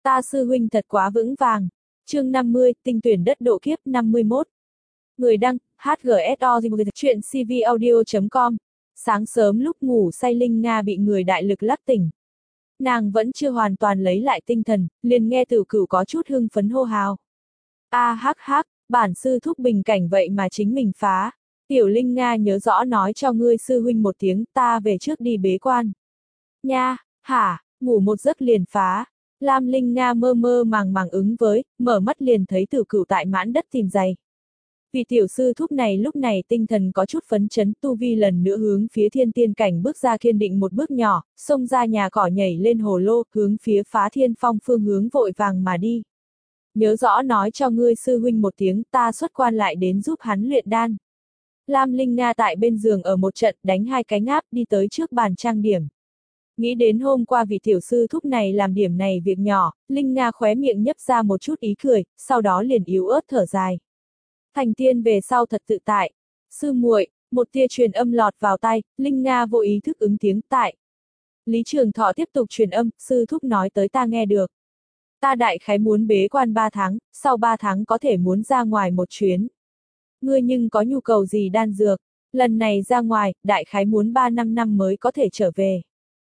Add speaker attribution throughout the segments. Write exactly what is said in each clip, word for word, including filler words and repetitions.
Speaker 1: Ta sư huynh thật quá vững vàng. Chương năm mươi, tinh tuyển đất độ kiếp năm mươi mốt. Người đăng, hát giê ét o chuyện c v audio chấm com. Sáng sớm lúc ngủ say Linh Nga bị người đại lực lắc tỉnh. Nàng vẫn chưa hoàn toàn lấy lại tinh thần, liền nghe Tử Cửu có chút hưng phấn hô hào. A hắc hắc, bản sư thúc bình cảnh vậy mà chính mình phá. Tiểu Linh Nga nhớ rõ nói cho ngươi sư huynh một tiếng, ta về trước đi bế quan. Nha, hả, ngủ một giấc liền phá. Lam Linh Nga mơ mơ màng màng ứng với, mở mắt liền thấy Tử Cửu tại mãn đất tìm giày. Vì tiểu sư thúc này lúc này tinh thần có chút phấn chấn, tu vi lần nữa hướng phía thiên tiên cảnh bước ra kiên định một bước nhỏ, xông ra nhà cỏ nhảy lên hồ lô, hướng phía Phá Thiên Phong phương hướng vội vàng mà đi. Nhớ rõ nói cho ngươi sư huynh một tiếng, ta xuất quan lại đến giúp hắn luyện đan. Lam Linh Nga tại bên giường ở một trận đánh hai cái ngáp đi tới trước bàn trang điểm. Nghĩ đến hôm qua vị tiểu sư thúc này làm điểm này việc nhỏ, Linh Nga khóe miệng nhấp ra một chút ý cười, sau đó liền yếu ớt thở dài. Thành tiên về sau thật tự tại. Sư muội, một tia truyền âm lọt vào tai, Linh Nga vô ý thức ứng tiếng tại. Lý Trường Thọ tiếp tục truyền âm, sư thúc nói tới ta nghe được. Ta đại khái muốn bế quan ba tháng, sau ba tháng có thể muốn ra ngoài một chuyến. Ngươi nhưng có nhu cầu gì đan dược, lần này ra ngoài, đại khái muốn ba năm năm mới có thể trở về.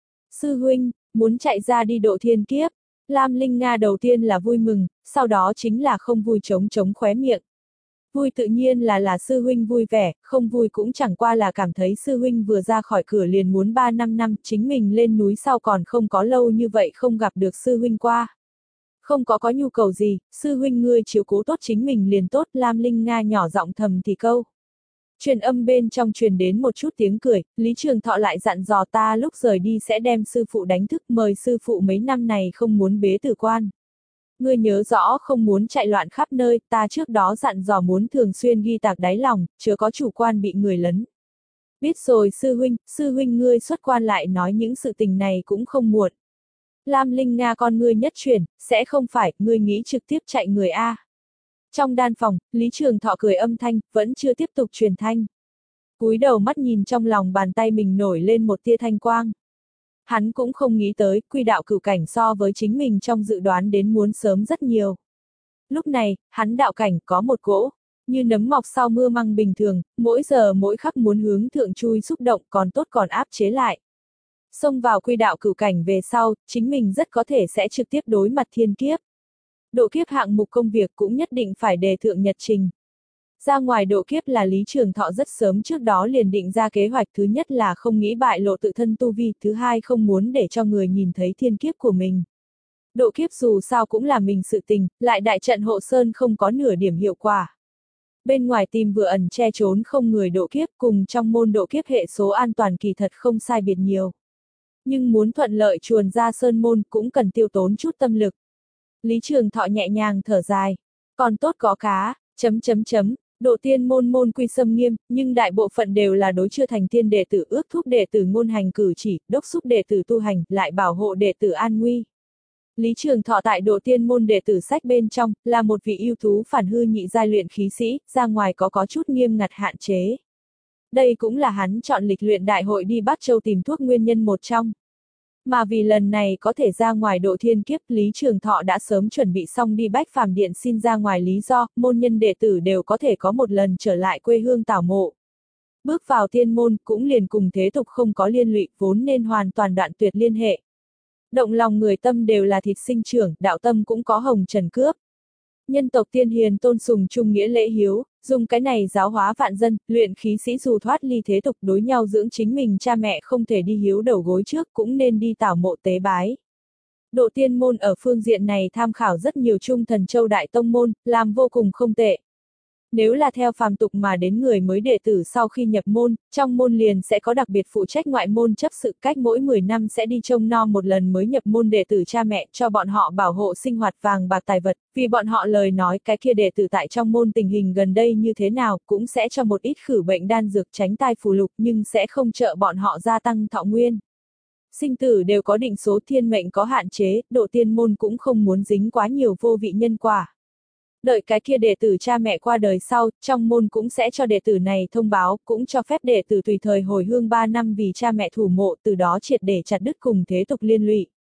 Speaker 1: Sư huynh, muốn chạy ra đi độ thiên kiếp. Lam Linh Nga đầu tiên là vui mừng, sau đó chính là không vui chống chống khóe miệng. Vui tự nhiên là là sư huynh vui vẻ, không vui cũng chẳng qua là cảm thấy sư huynh vừa ra khỏi cửa liền muốn ba năm năm, chính mình lên núi sau còn không có lâu như vậy không gặp được sư huynh qua. Không có có nhu cầu gì, sư huynh ngươi chiếu cố tốt chính mình liền tốt, Lam Linh Nga nhỏ giọng thầm thì câu. Truyền âm bên trong truyền đến một chút tiếng cười, Lý Trường Thọ lại dặn dò ta lúc rời đi sẽ đem sư phụ đánh thức, mời sư phụ mấy năm này không muốn bế tử quan. Ngươi nhớ rõ không muốn chạy loạn khắp nơi, ta trước đó dặn dò muốn thường xuyên ghi tạc đáy lòng, chớ có chủ quan bị người lấn. Biết rồi sư huynh, sư huynh ngươi xuất quan lại nói những sự tình này cũng không muộn. Lam Linh Nga con ngươi nhất chuyển, sẽ không phải, ngươi nghĩ trực tiếp chạy người A. Trong đan phòng, Lý Trường Thọ cười âm thanh, vẫn chưa tiếp tục truyền thanh. Cúi đầu mắt nhìn trong lòng bàn tay mình nổi lên một tia thanh quang. Hắn cũng không nghĩ tới, quy đạo cửu cảnh so với chính mình trong dự đoán đến muốn sớm rất nhiều. Lúc này, hắn đạo cảnh có một cỗ, như nấm mọc sau mưa măng bình thường, mỗi giờ mỗi khắc muốn hướng thượng chui xúc động còn tốt còn áp chế lại. Xông vào quy đạo cửu cảnh về sau, chính mình rất có thể sẽ trực tiếp đối mặt thiên kiếp. Độ kiếp hạng mục công việc cũng nhất định phải đề thượng nhật trình. Ra ngoài độ kiếp là Lý Trường Thọ rất sớm trước đó liền định ra kế hoạch, thứ nhất là không nghĩ bại lộ tự thân tu vi, thứ hai không muốn để cho người nhìn thấy thiên kiếp của mình. Độ kiếp dù sao cũng là mình sự tình, lại đại trận hộ sơn không có nửa điểm hiệu quả. Bên ngoài tìm vừa ẩn che trốn không người độ kiếp, cùng trong môn độ kiếp hệ số an toàn kỳ thật không sai biệt nhiều. Nhưng muốn thuận lợi chuồn ra sơn môn cũng cần tiêu tốn chút tâm lực. Lý Trường Thọ nhẹ nhàng thở dài. Còn tốt có cá, chấm chấm chấm, độ tiên môn môn quy xâm nghiêm, nhưng đại bộ phận đều là đối chưa thành tiên đệ tử ước thúc đệ tử ngôn hành cử chỉ, đốc xúc đệ tử tu hành, lại bảo hộ đệ tử an nguy. Lý Trường Thọ tại độ tiên môn đệ tử sách bên trong, là một vị ưu tú phản hư nhị giai luyện khí sĩ, ra ngoài có có chút nghiêm ngặt hạn chế. Đây cũng là hắn chọn lịch luyện đại hội đi Bắc Châu tìm thuốc nguyên nhân một trong. Mà vì lần này có thể ra ngoài độ thiên kiếp, Lý Trường Thọ đã sớm chuẩn bị xong đi Bách Phàm Điện xin ra ngoài lý do, môn nhân đệ tử đều có thể có một lần trở lại quê hương tảo mộ. Bước vào tiên môn cũng liền cùng thế tục không có liên lụy, vốn nên hoàn toàn đoạn tuyệt liên hệ. Động lòng người tâm đều là thịt sinh trưởng, đạo tâm cũng có hồng trần cướp. Nhân tộc tiên hiền tôn sùng trung nghĩa lễ hiếu, dùng cái này giáo hóa vạn dân, luyện khí sĩ dù thoát ly thế tục đối nhau dưỡng chính mình cha mẹ không thể đi hiếu đầu gối trước cũng nên đi tảo mộ tế bái. Độ tiên môn ở phương diện này tham khảo rất nhiều trung thần châu đại tông môn, làm vô cùng không tệ. Nếu là theo phàm tục mà đến người mới đệ tử sau khi nhập môn, trong môn liền sẽ có đặc biệt phụ trách ngoại môn chấp sự, cách mỗi mười năm sẽ đi trông nom một lần mới nhập môn đệ tử cha mẹ, cho bọn họ bảo hộ sinh hoạt vàng bạc tài vật, vì bọn họ lời nói cái kia đệ tử tại trong môn tình hình gần đây như thế nào cũng sẽ cho một ít khử bệnh đan dược tránh tai phù lục nhưng sẽ không trợ bọn họ gia tăng thọ nguyên. Sinh tử đều có định số, thiên mệnh có hạn chế, độ tiên môn cũng không muốn dính quá nhiều vô vị nhân quả. Đợi cái kia đệ tử cha mẹ qua đời sau, trong môn cũng sẽ cho đệ tử này thông báo, cũng cho phép đệ tử tùy thời hồi hương ba năm vì cha mẹ thủ mộ, từ đó triệt để chặt đứt cùng thế tục liên lụy.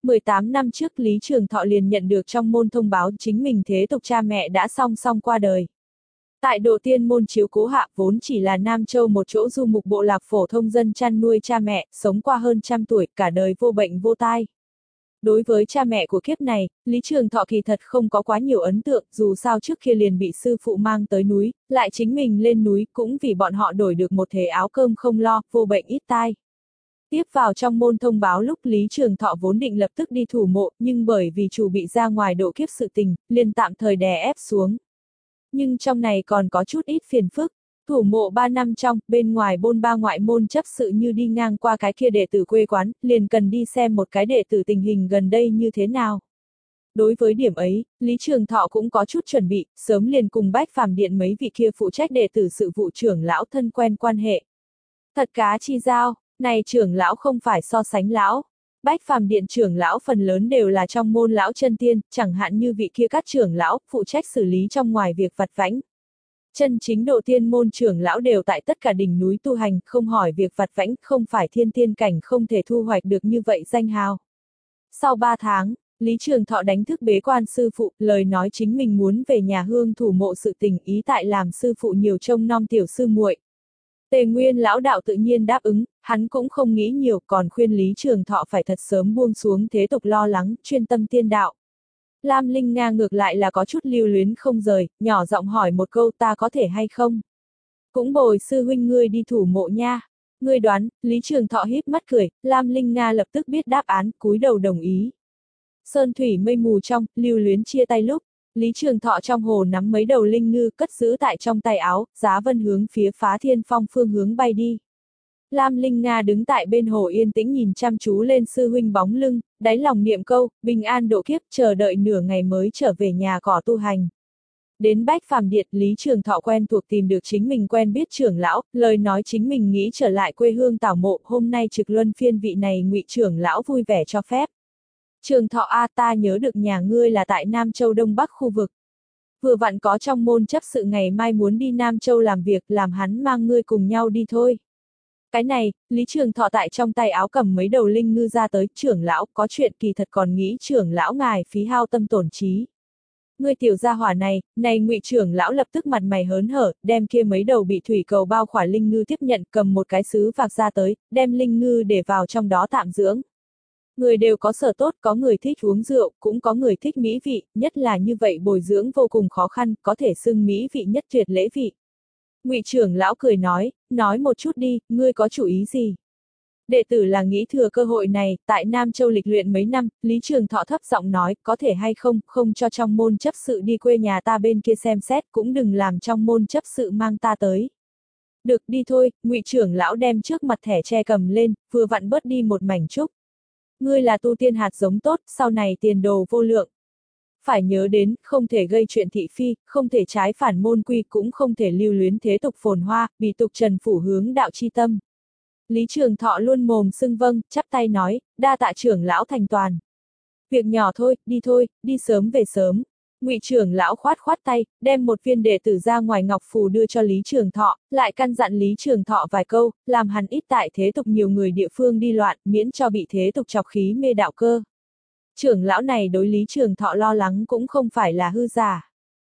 Speaker 1: mười tám năm trước Lý Trường Thọ liền nhận được trong môn thông báo chính mình thế tục cha mẹ đã song song qua đời. Tại Độ Tiên môn chiếu cố hạ vốn chỉ là Nam Châu một chỗ du mục bộ lạc phổ thông dân chăn nuôi cha mẹ, sống qua hơn trăm tuổi, cả đời vô bệnh vô tai. Đối với cha mẹ của kiếp này, Lý Trường Thọ kỳ thật không có quá nhiều ấn tượng, dù sao trước kia liền bị sư phụ mang tới núi, lại chính mình lên núi cũng vì bọn họ đổi được một thể áo cơm không lo, vô bệnh ít tai. Tiếp vào trong môn thông báo lúc Lý Trường Thọ vốn định lập tức đi thủ mộ, nhưng bởi vì chủ bị ra ngoài độ kiếp sự tình, liền tạm thời đè ép xuống. Nhưng trong này còn có chút ít phiền phức. Thủ mộ ba năm trong, bên ngoài bôn ba ngoại môn chấp sự như đi ngang qua cái kia đệ tử quê quán, liền cần đi xem một cái đệ tử tình hình gần đây như thế nào. Đối với điểm ấy, Lý Trường Thọ cũng có chút chuẩn bị, sớm liền cùng Bách Phàm Điện mấy vị kia phụ trách đệ tử sự vụ trưởng lão thân quen quan hệ. Thật cá chi giao, này trưởng lão không phải so sánh lão. Bách Phàm Điện trưởng lão phần lớn đều là trong môn lão chân tiên, chẳng hạn như vị kia các trưởng lão, phụ trách xử lý trong ngoài việc vặt vãnh. Chân chính Độ Tiên môn trưởng lão đều tại tất cả đỉnh núi tu hành, không hỏi việc vặt vãnh, không phải thiên tiên cảnh không thể thu hoạch được như vậy danh hào. Sau ba tháng, Lý Trường Thọ đánh thức bế quan sư phụ, lời nói chính mình muốn về nhà hương thủ mộ sự tình ý tại làm sư phụ nhiều trông nom tiểu sư muội. Tề Nguyên lão đạo tự nhiên đáp ứng, hắn cũng không nghĩ nhiều, còn khuyên Lý Trường Thọ phải thật sớm buông xuống thế tục lo lắng, chuyên tâm tiên đạo. Lam Linh Nga ngược lại là có chút lưu luyến không rời, nhỏ giọng hỏi một câu ta có thể hay không? Cũng bồi sư huynh ngươi đi thủ mộ nha. Ngươi đoán, Lý Trường Thọ híp mắt cười, Lam Linh Nga lập tức biết đáp án, cúi đầu đồng ý. Sơn thủy mây mù trong, lưu luyến chia tay lúc, Lý Trường Thọ trong hồ nắm mấy đầu linh ngư cất giữ tại trong tay áo, Giá Vân hướng phía Phá Thiên Phong phương hướng bay đi. Lam Linh Nga đứng tại bên hồ yên tĩnh nhìn chăm chú lên sư huynh bóng lưng, đáy lòng niệm câu, bình an độ kiếp, chờ đợi nửa ngày mới trở về nhà cỏ tu hành. Đến Bách Phàm Điện, Lý Trường Thọ quen thuộc tìm được chính mình quen biết trưởng lão, lời nói chính mình nghĩ trở lại quê hương tảo mộ, hôm nay trực luân phiên vị này Ngụy trưởng lão vui vẻ cho phép. Trường Thọ a ta nhớ được nhà ngươi là tại Nam Châu Đông Bắc khu vực. Vừa vặn có trong môn chấp sự ngày mai muốn đi Nam Châu làm việc, làm hắn mang ngươi cùng nhau đi thôi. Cái này, Lý Trường Thọ tại trong tay áo cầm mấy đầu linh ngư ra tới, trưởng lão, có chuyện kỳ thật còn nghĩ trưởng lão ngài phí hao tâm tổn trí. Ngươi tiểu gia hỏa này, này Ngụy trưởng lão lập tức mặt mày hớn hở, đem kia mấy đầu bị thủy cầu bao khỏa linh ngư tiếp nhận, cầm một cái sứ vạc ra tới, đem linh ngư để vào trong đó tạm dưỡng. Người đều có sở tốt, có người thích uống rượu, cũng có người thích mỹ vị, nhất là như vậy bồi dưỡng vô cùng khó khăn, có thể xưng mỹ vị nhất tuyệt lễ vị. Ngụy trưởng lão cười nói, nói một chút đi, ngươi có chủ ý gì? Đệ tử là nghĩ thừa cơ hội này, tại Nam Châu lịch luyện mấy năm, Lý Trường Thọ thấp giọng nói, có thể hay không, không cho trong môn chấp sự đi quê nhà ta bên kia xem xét, cũng đừng làm trong môn chấp sự mang ta tới. Được đi thôi, Ngụy trưởng lão đem trước mặt thẻ tre cầm lên, vừa vặn bớt đi một mảnh trúc. Ngươi là tu tiên hạt giống tốt, sau này tiền đồ vô lượng. Phải nhớ đến, không thể gây chuyện thị phi, không thể trái phản môn quy, cũng không thể lưu luyến thế tục phồn hoa, bị tục trần phủ hướng đạo chi tâm. Lý Trường Thọ luôn mồm xưng vâng, chắp tay nói, đa tạ trưởng lão thành toàn. Việc nhỏ thôi, đi thôi, đi sớm về sớm. Ngụy trưởng lão khoát khoát tay, đem một viên đệ tử ra ngoài ngọc phù đưa cho Lý Trường Thọ, lại căn dặn Lý Trường Thọ vài câu, làm hắn ít tại thế tục nhiều người địa phương đi loạn, miễn cho bị thế tục chọc khí mê đạo cơ. Trưởng lão này đối Lý Trường Thọ lo lắng cũng không phải là hư giả.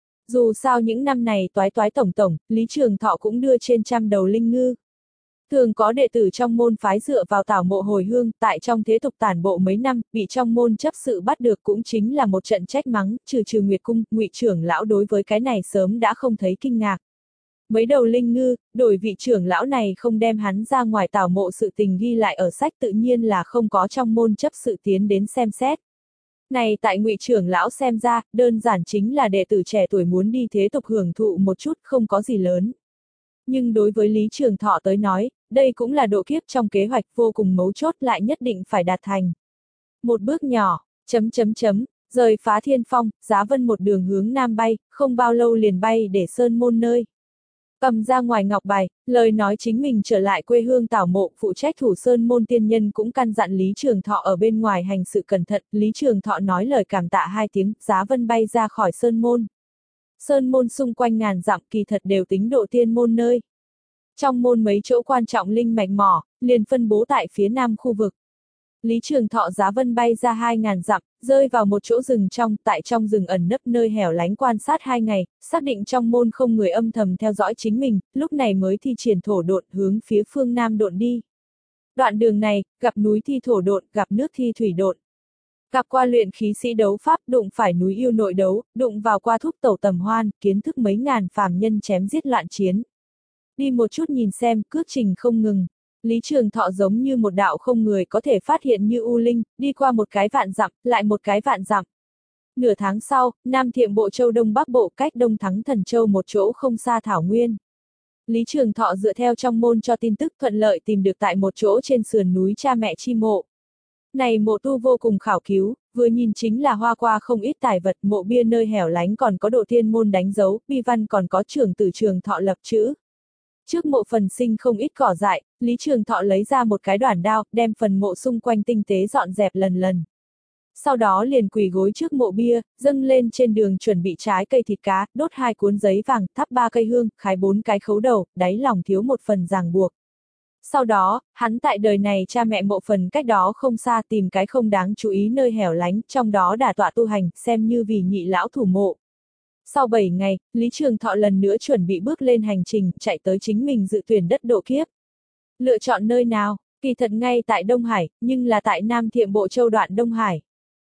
Speaker 1: Dù sao những năm này toái toái tổng tổng, Lý Trường Thọ cũng đưa trên trăm đầu linh ngư. Thường có đệ tử trong môn phái dựa vào tảo mộ hồi hương, tại trong thế tục tản bộ mấy năm, bị trong môn chấp sự bắt được cũng chính là một trận trách mắng, trừ trừ Nguyệt Cung, Ngụy trưởng lão đối với cái này sớm đã không thấy kinh ngạc. Mấy đầu linh ngư, đổi vị trưởng lão này không đem hắn ra ngoài tảo mộ sự tình ghi lại ở sách tự nhiên là không có trong môn chấp sự tiến đến xem xét. Này tại Ngụy trưởng lão xem ra, đơn giản chính là đệ tử trẻ tuổi muốn đi thế tục hưởng thụ một chút, không có gì lớn. Nhưng đối với Lý Trường Thọ tới nói, đây cũng là độ kiếp trong kế hoạch vô cùng mấu chốt lại nhất định phải đạt thành. Một bước nhỏ, chấm chấm chấm, rời Phá Thiên Phong, Giá Vân một đường hướng nam bay, không bao lâu liền bay để sơn môn nơi. Cầm ra ngoài ngọc bài, lời nói chính mình trở lại quê hương tảo mộ, phụ trách thủ sơn môn tiên nhân cũng căn dặn Lý Trường Thọ ở bên ngoài hành sự cẩn thận, Lý Trường Thọ nói lời cảm tạ hai tiếng, Giá Vân bay ra khỏi sơn môn. Sơn môn xung quanh ngàn dặm kỳ thật đều tính độ tiên môn nơi. Trong môn mấy chỗ quan trọng linh mạch mỏ, liền phân bố tại phía nam khu vực. Lý Trường Thọ giá vân bay ra hai ngàn dặm, rơi vào một chỗ rừng trong, tại trong rừng ẩn nấp nơi hẻo lánh quan sát hai ngày, xác định trong môn không người âm thầm theo dõi chính mình, lúc này mới thi triển thổ độn hướng phía phương Nam độn đi. Đoạn đường này, gặp núi thi thổ độn, gặp nước thi thủy độn. Gặp qua luyện khí sĩ đấu pháp, đụng phải núi yêu nội đấu, đụng vào qua thúc tẩu tầm hoan, kiến thức mấy ngàn phàm nhân chém giết loạn chiến. Đi một chút nhìn xem, cước trình không ngừng. Lý Trường Thọ giống như một đạo không người có thể phát hiện như U Linh, đi qua một cái vạn dặm, lại một cái vạn dặm. Nửa tháng sau, Nam Thiệm Bộ Châu Đông Bắc Bộ cách Đông Thắng Thần Châu một chỗ không xa Thảo Nguyên. Lý Trường Thọ dựa theo trong môn cho tin tức thuận lợi tìm được tại một chỗ trên sườn núi cha mẹ chi mộ. Này mộ tu vô cùng khảo cứu, vừa nhìn chính là hoa qua không ít tài vật, mộ bia nơi hẻo lánh còn có độ thiên môn đánh dấu, bi văn còn có trưởng tử Trường Thọ lập chữ. Trước mộ phần sinh không ít cỏ dại, Lý Trường Thọ lấy ra một cái đoản đao, đem phần mộ xung quanh tinh tế dọn dẹp lần lần. Sau đó liền quỳ gối trước mộ bia, dâng lên trên đường chuẩn bị trái cây thịt cá, đốt hai cuốn giấy vàng, thắp ba cây hương, khái bốn cái khấu đầu, đáy lòng thiếu một phần ràng buộc. Sau đó, hắn tại đời này cha mẹ mộ phần cách đó không xa tìm cái không đáng chú ý nơi hẻo lánh, trong đó đả tọa tu hành, xem như vì nhị lão thủ mộ. Sau bảy ngày, Lý Trường Thọ lần nữa chuẩn bị bước lên hành trình, chạy tới chính mình dự tuyển đất độ kiếp. Lựa chọn nơi nào? Kỳ thật ngay tại Đông Hải, nhưng là tại Nam Thiệm Bộ Châu đoạn Đông Hải.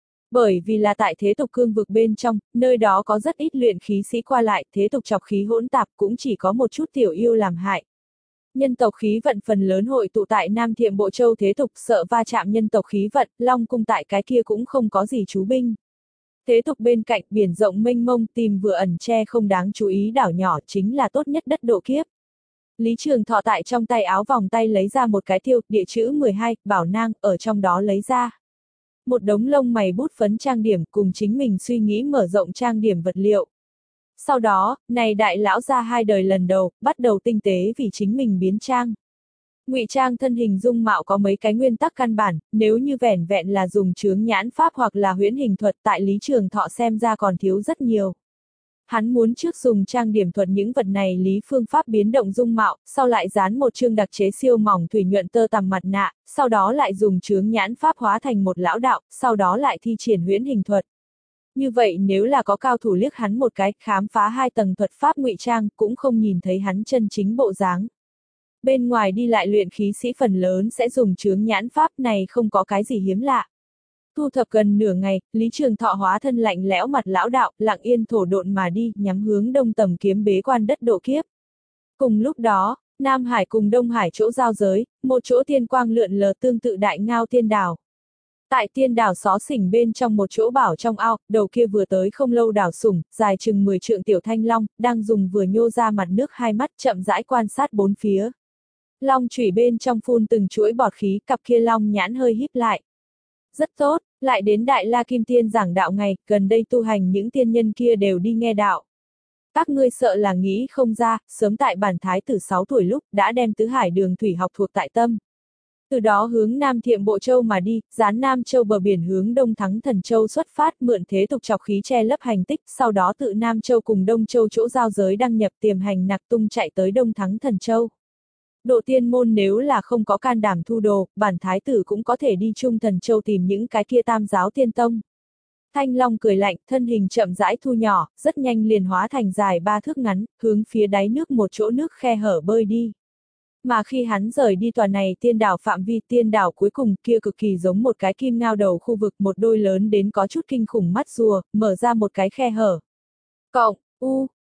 Speaker 1: Bởi vì là tại thế tục cương vực bên trong, nơi đó có rất ít luyện khí sĩ qua lại, thế tục chọc khí hỗn tạp cũng chỉ có một chút tiểu yêu làm hại. Nhân tộc khí vận phần lớn hội tụ tại Nam Thiệm Bộ Châu thế tục, sợ va chạm nhân tộc khí vận, Long cung tại cái kia cũng không có gì chú binh. Thế tục bên cạnh biển rộng mênh mông tìm vừa ẩn che không đáng chú ý đảo nhỏ chính là tốt nhất đất độ kiếp. Lý Trường Thọ tại trong tay áo vòng tay lấy ra một cái thiêu, địa chữ mười hai, bảo nang, ở trong đó lấy ra một đống lông mày bút phấn trang điểm cùng chính mình suy nghĩ mở rộng trang điểm vật liệu. Sau đó, này đại lão ra hai đời lần đầu, bắt đầu tinh tế vì chính mình biến trang. Ngụy trang thân hình dung mạo có mấy cái nguyên tắc căn bản, nếu như vẻn vẹn là dùng chướng nhãn pháp hoặc là huyễn hình thuật tại Lý Trường Thọ xem ra còn thiếu rất nhiều. Hắn muốn trước dùng trang điểm thuật những vật này lý phương pháp biến động dung mạo, sau lại dán một chương đặc chế siêu mỏng thủy nhuận tơ tằm mặt nạ, sau đó lại dùng chướng nhãn pháp hóa thành một lão đạo, sau đó lại thi triển huyễn hình thuật. Như vậy nếu là có cao thủ liếc hắn một cái, khám phá hai tầng thuật pháp ngụy trang, cũng không nhìn thấy hắn chân chính bộ dáng. Bên ngoài đi lại luyện khí sĩ phần lớn sẽ dùng chướng nhãn pháp này không có cái gì hiếm lạ. Thu thập gần nửa ngày, Lý Trường Thọ hóa thân lạnh lẽo mặt lão đạo, lặng yên thổ độn mà đi, nhắm hướng đông tầm kiếm bế quan đất độ kiếp. Cùng lúc đó, Nam Hải cùng Đông Hải chỗ giao giới, một chỗ tiên quang lượn lờ tương tự đại ngao tiên đảo. Tại tiên đảo xó xỉnh bên trong một chỗ bảo trong ao, đầu kia vừa tới không lâu đảo sủng, dài chừng mười trượng tiểu thanh long, đang dùng vừa nhô ra mặt nước hai mắt chậm rãi quan sát bốn phía. Long chủy bên trong phun từng chuỗi bọt khí, cặp kia long nhãn hơi híp lại. Rất tốt, lại đến Đại La Kim Tiên giảng đạo ngày, gần đây tu hành những tiên nhân kia đều đi nghe đạo. Các ngươi sợ là nghĩ không ra, sớm tại bản thái tử sáu tuổi lúc, đã đem tứ hải đường thủy học thuộc tại tâm. Từ đó hướng Nam Thiệm Bộ Châu mà đi, dán Nam Châu bờ biển hướng Đông Thắng Thần Châu xuất phát, mượn thế tục chọc khí che lấp hành tích, sau đó tự Nam Châu cùng Đông Châu chỗ giao giới đăng nhập tiềm hành nặc tung chạy tới Đông Thắng Thần Châu. Độ tiên môn nếu là không có can đảm thu đồ, bản thái tử cũng có thể đi Trung Thần Châu tìm những cái kia tam giáo tiên tông. Thanh Long cười lạnh, thân hình chậm rãi thu nhỏ, rất nhanh liền hóa thành dài ba thước ngắn, hướng phía đáy nước một chỗ nước khe hở bơi đi. Mà khi hắn rời đi tòa này tiên đảo phạm vi, tiên đảo cuối cùng kia cực kỳ giống một cái kim ngao đầu khu vực, một đôi lớn đến có chút kinh khủng mắt rùa, mở ra một cái khe hở. Cộng, u,